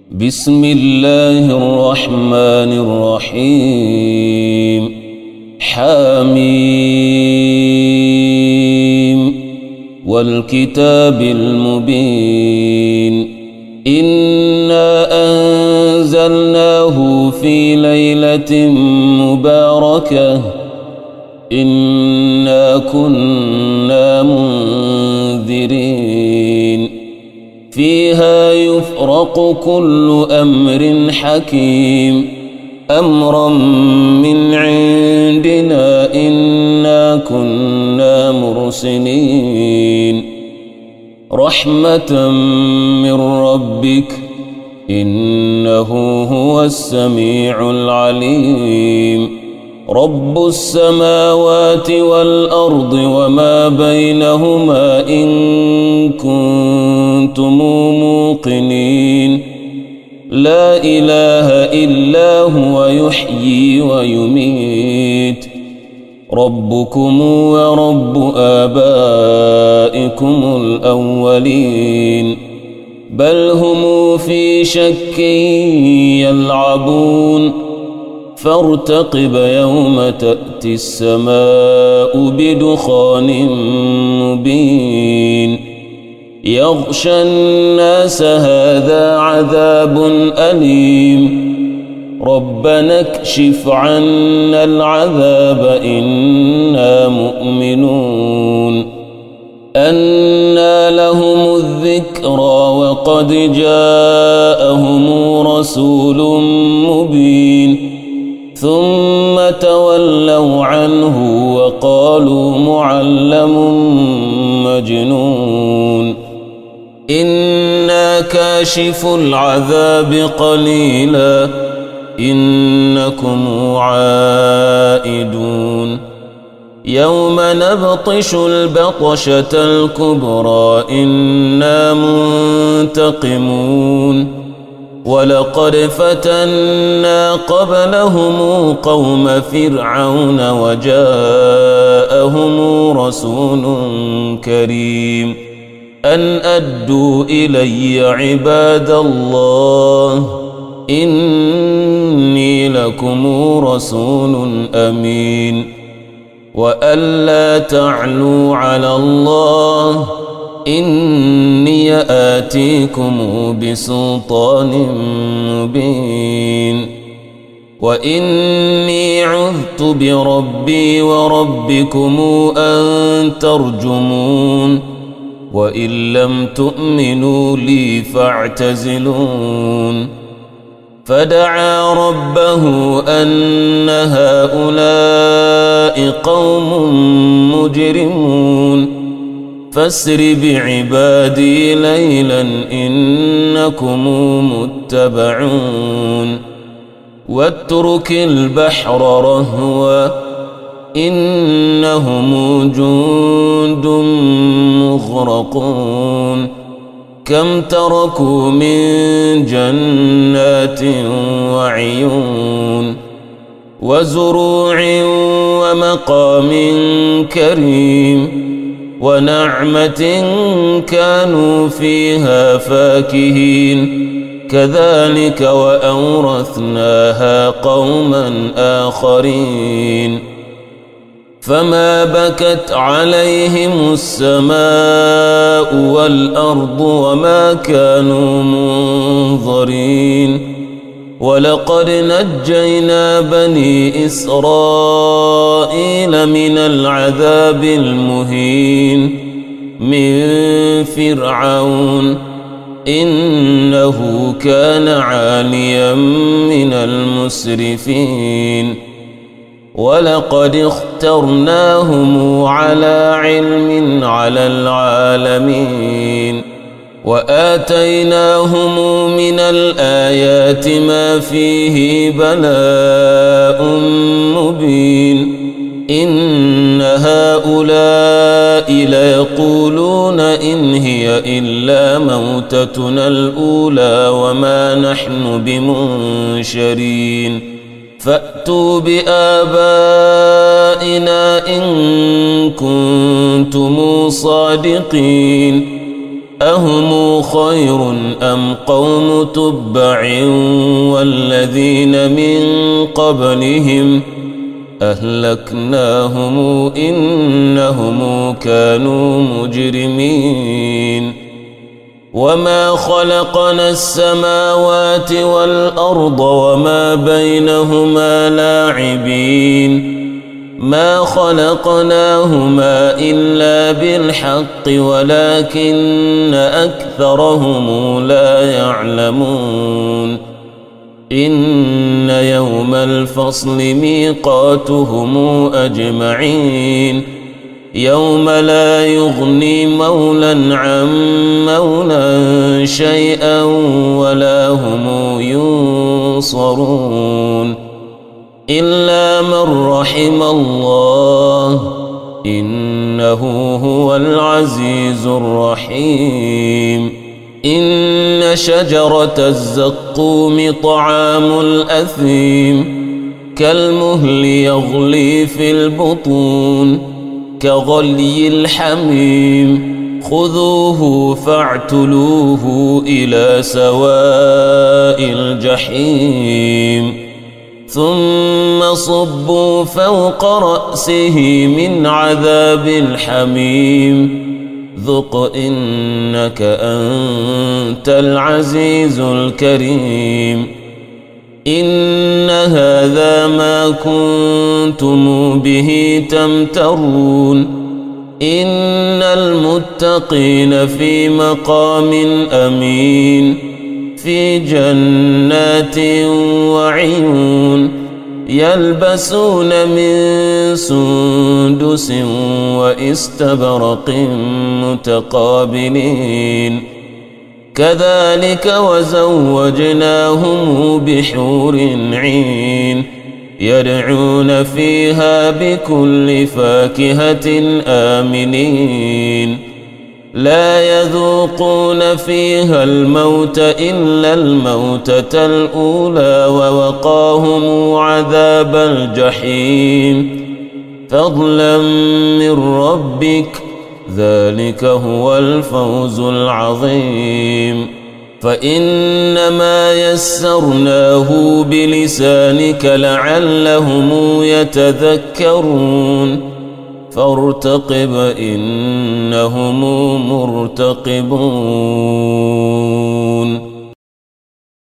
بسم الله الرحمن الرحيم حميم والكتاب المبين إنا أنزلناه في ليلة مباركة إنا كنا منذرين فيها يفرق كل أمر حكيم أمرا من عندنا إنا كنا مرسلين رحمة من ربك إنه هو السميع العليم رب السماوات والأرض وما بينهما إن كنتم موقنين لا إله إلا هو يحيي ويميت ربكم ورب آبائكم الأولين بل هم في شك يلعبون فارتقب يوم تأتي السماء بدخان مبين يغشى الناس هذا عذاب أليم ربنا اكشف عنا العذاب إنا مؤمنون أنى لهم الذكرى وقد جاءهم رسول مبين ثم تولوا عنه وقالوا معلم مجنون إنا كاشف العذاب قليلا إنكم عائدون يوم نبطش البطشة الكبرى إنا منتقمون ولقد فتنا قبلهم قوم فرعون وجاءهم رسول كريم أن أدوا إلي عباد الله إني لكم رسول أمين وألا تعلوا على الله إني آتيكم بسلطان مبين وإني عذت بربي وربكم أن ترجمون وإن لم تؤمنوا لي فاعتزلون فدعا ربه أن هؤلاء قوم مجرمون فاسر بعبادي ليلا إنكم متبعون واترك البحر رهوا إنهم جند مغرقون كم تركوا من جنات وعيون وزروع ومقام كريم ونعمة كانوا فيها فاكهين كذلك وأورثناها قوما آخرين فما بكت عليهم السماء والأرض وما كانوا منظرين ولقد نجينا بني إسرائيل من العذاب المهين من فرعون إنه كان عاليا من المسرفين ولقد اخترناهم على علم على العالمين وآتيناهم من الآيات ما فيه بلاء مبين إن هؤلاء ليقولون إن هي إلا موتتنا الأولى وما نحن بمنشرين فأتوا بآبائنا إن كنتم صادقين أهم خير أم قوم تبع والذين من قبلهم أهلكناهم إنهم كانوا مجرمين وما خلقنا السماوات والأرض وما بينهما لاعبين ما خلقناهما إلا بالحق ولكن أكثرهم لا يعلمون إن يوم الفصل ميقاتهم أجمعين يوم لا يغني مولى عن مولى شيئا ولا هم ينصرون إلا من رحم الله إنه هو العزيز الرحيم إن شجرة الزقوم طعام الأثيم كالمهل يغلي في البطون كغلي الحميم خذوه فاعتلوه إلى سواء الجحيم ثم صبوا فوق رأسه من عذاب الحميم ذق إنك أنت العزيز الكريم إن هذا ما كنتم به تمترون إن المتقين في مقام أمين في جنات وعيون يلبسون من سندس واستبرق متقابلين كذلك وزوجناهم بحور عين يدعون فيها بكل فاكهة آمنين لا يذوقون فيها الموت إلا الموتة الأولى ووقاهم عذاب الجحيم فضلا من ربك ذلك هو الفوز العظيم فإنما يسرناه بلسانك لعلهم يتذكرون فارتقب إنهم مرتقبون